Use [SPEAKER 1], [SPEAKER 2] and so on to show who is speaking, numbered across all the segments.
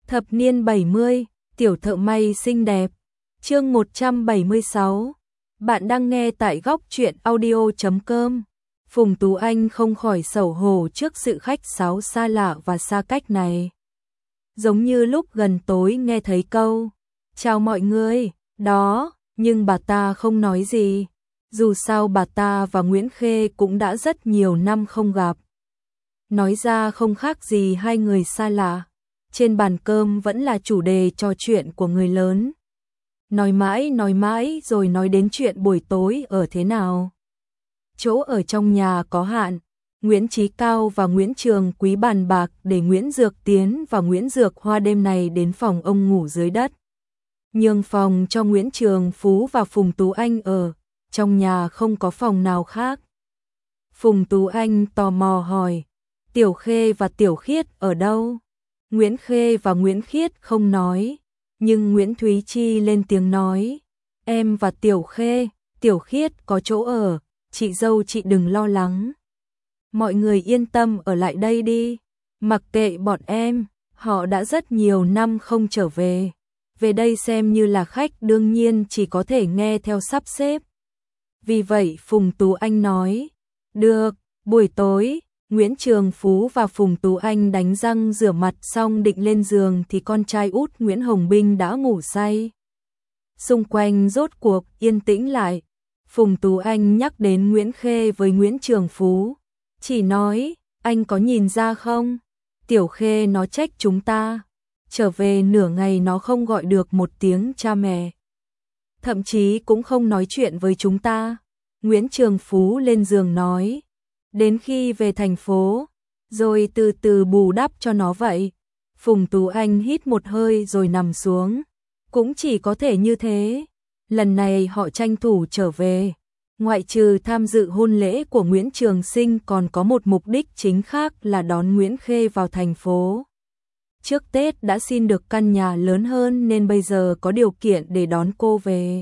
[SPEAKER 1] Thập niên 70, tiểu thợ may xinh đẹp. Chương 176. Bạn đang nghe tại góc truyện audio.com. Phùng Tú Anh không khỏi xấu hổ trước sự khách sáo xa lạ và xa cách này. Giống như lúc gần tối nghe thấy câu "Chào mọi người", đó, nhưng bà ta không nói gì. Dù sao bà ta và Nguyễn Khê cũng đã rất nhiều năm không gặp. Nói ra không khác gì hai người xa lạ. Trên bàn cơm vẫn là chủ đề trò chuyện của người lớn. Nói mãi rồi nói đến chuyện buổi tối ở thế nào. Chỗ ở trong nhà có hạn, Nguyễn Chí Cao và Nguyễn Trường Quý bàn bạc để Nguyễn Dược Tiến và Nguyễn Dược Hoa đêm này đến phòng ông ngủ dưới đất. Nhường phòng cho Nguyễn Trường Phú và Phùng Tú Anh ở, trong nhà không có phòng nào khác. Phùng Tú Anh tò mò hỏi, Tiểu Khê và Tiểu Khiết ở đâu? Nguyễn Khê và Nguyễn Khiết không nói, nhưng Nguyễn Thúy Chi lên tiếng nói, em và Tiểu Khê, Tiểu Khiết có chỗ ở, chị dâu chị đừng lo lắng. Mọi người yên tâm ở lại đây đi, mặc kệ bọn em, họ đã rất nhiều năm không trở về. Về đây xem như là khách đương nhiên chỉ có thể nghe theo sắp xếp. Vì vậy Phùng Tú Anh nói, được, buổi tối. Nguyễn Trường Phú và Phùng Tú Anh đánh răng rửa mặt xong định lên giường thì con trai út Nguyễn Hồng Binh đã ngủ say. Xung quanh rốt cuộc yên tĩnh lại. Phùng Tú Anh nhắc đến Nguyễn Khê với Nguyễn Trường Phú. Chỉ nói, anh có nhìn ra không? Tiểu Khê nó trách chúng ta. Trở về nửa ngày nó không gọi được một tiếng cha mẹ. Thậm chí cũng không nói chuyện với chúng ta. Nguyễn Trường Phú lên giường nói. Đến khi về thành phố, rồi từ từ bù đắp cho nó vậy. Phùng Tú Anh hít một hơi rồi nằm xuống. Cũng chỉ có thể như thế. Lần này họ tranh thủ trở về. Ngoại trừ tham dự hôn lễ của Nguyễn Trường Sinh còn có một mục đích chính khác là đón Nguyễn Khê vào thành phố. Trước Tết đã xin được căn nhà lớn hơn nên bây giờ có điều kiện để đón cô về.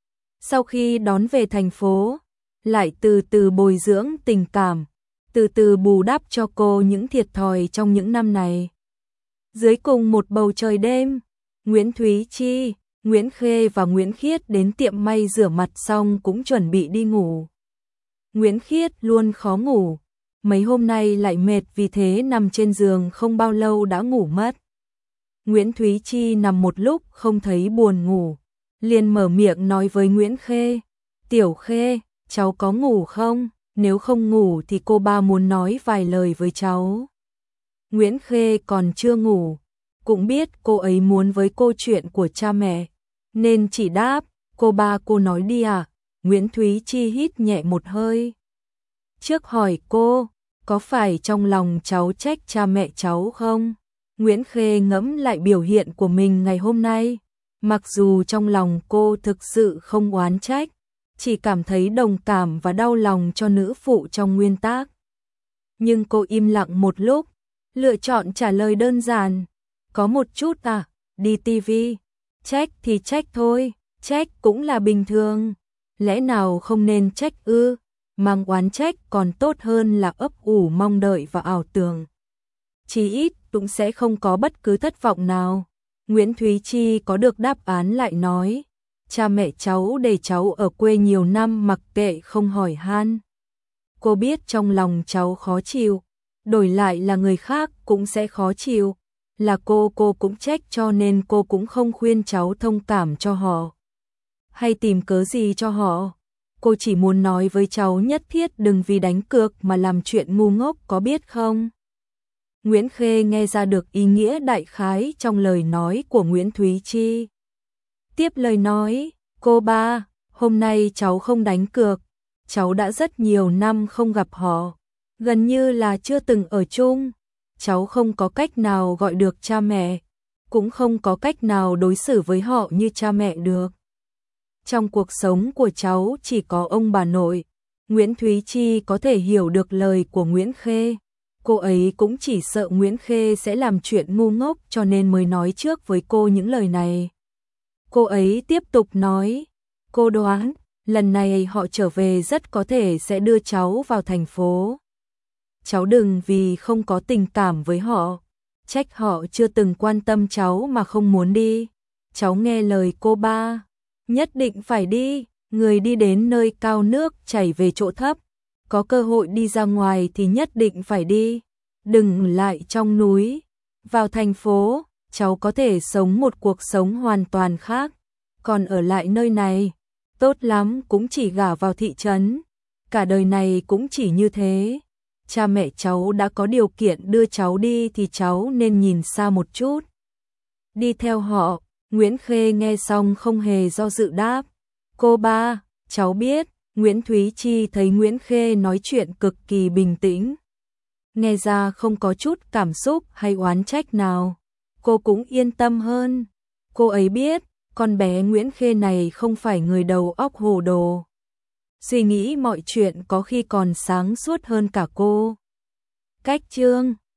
[SPEAKER 1] Sau khi đón về thành phố, lại từ từ bồi dưỡng tình cảm, từ từ bù đắp cho cô những thiệt thòi trong những năm này. Dưới cùng một bầu trời đêm, Nguyễn Thúy Chi, Nguyễn Khê và Nguyễn Khiết đến tiệm may rửa mặt xong cũng chuẩn bị đi ngủ. Nguyễn Khiết luôn khó ngủ, mấy hôm nay lại mệt vì thế nằm trên giường không bao lâu đã ngủ mất. Nguyễn Thúy Chi nằm một lúc không thấy buồn ngủ, liền mở miệng nói với Nguyễn Khê, Tiểu Khê, cháu có ngủ không? Nếu không ngủ thì cô ba muốn nói vài lời với cháu. Nguyễn Khê còn chưa ngủ, cũng biết cô ấy muốn với cô chuyện của cha mẹ, nên chỉ đáp, cô ba cô nói đi à? Nguyễn Thúy Chi hít nhẹ một hơi. Trước hỏi cô, có phải trong lòng cháu trách cha mẹ cháu không? Nguyễn Khê ngẫm lại biểu hiện của mình ngày hôm nay, mặc dù trong lòng cô thực sự không oán trách, chỉ cảm thấy đồng cảm và đau lòng cho nữ phụ trong nguyên tác. Nhưng cô im lặng một lúc, lựa chọn trả lời đơn giản. Có một chút à, đi tivi. Trách thì trách thôi, trách cũng là bình thường. Lẽ nào không nên trách ư? Mang oán trách còn tốt hơn là ấp ủ mong đợi và ảo tưởng. Chỉ ít cũng sẽ không có bất cứ thất vọng nào. Nguyễn Thúy Chi có được đáp án lại nói. Cha mẹ cháu để cháu ở quê nhiều năm mặc kệ không hỏi han. Cô biết trong lòng cháu khó chịu, đổi lại là người khác cũng sẽ khó chịu. Là cô cũng trách cho nên cô cũng không khuyên cháu thông cảm cho họ. Hay tìm cớ gì cho họ. Cô chỉ muốn nói với cháu nhất thiết đừng vì đánh cược mà làm chuyện ngu ngốc có biết không? Nguyễn Khê nghe ra được ý nghĩa đại khái trong lời nói của Nguyễn Thúy Chi. Tiếp lời nói, cô ba, hôm nay cháu không đánh cược, cháu đã rất nhiều năm không gặp họ, gần như là chưa từng ở chung, cháu không có cách nào gọi được cha mẹ, cũng không có cách nào đối xử với họ như cha mẹ được. Trong cuộc sống của cháu chỉ có ông bà nội. Nguyễn Thúy Chi có thể hiểu được lời của Nguyễn Khê, cô ấy cũng chỉ sợ Nguyễn Khê sẽ làm chuyện ngu ngốc cho nên mới nói trước với cô những lời này. Cô ấy tiếp tục nói, cô đoán, lần này họ trở về rất có thể sẽ đưa cháu vào thành phố. Cháu đừng vì không có tình cảm với họ, trách họ chưa từng quan tâm cháu mà không muốn đi. Cháu nghe lời cô ba, nhất định phải đi, người đi đến nơi cao nước chảy về chỗ thấp, có cơ hội đi ra ngoài thì nhất định phải đi, đừng lại trong núi. Vào thành phố, cháu có thể sống một cuộc sống hoàn toàn khác, còn ở lại nơi này, tốt lắm cũng chỉ gả vào thị trấn, cả đời này cũng chỉ như thế. Cha mẹ cháu đã có điều kiện đưa cháu đi thì cháu nên nhìn xa một chút. Đi theo họ. Nguyễn Khê nghe xong không hề do dự đáp. Cô ba, cháu biết. Nguyễn Thúy Chi thấy Nguyễn Khê nói chuyện cực kỳ bình tĩnh, nghe ra không có chút cảm xúc hay oán trách nào. Cô cũng yên tâm hơn. Cô ấy biết, con bé Nguyễn Khê này không phải người đầu óc hồ đồ. Suy nghĩ mọi chuyện có khi còn sáng suốt hơn cả cô. Cách chương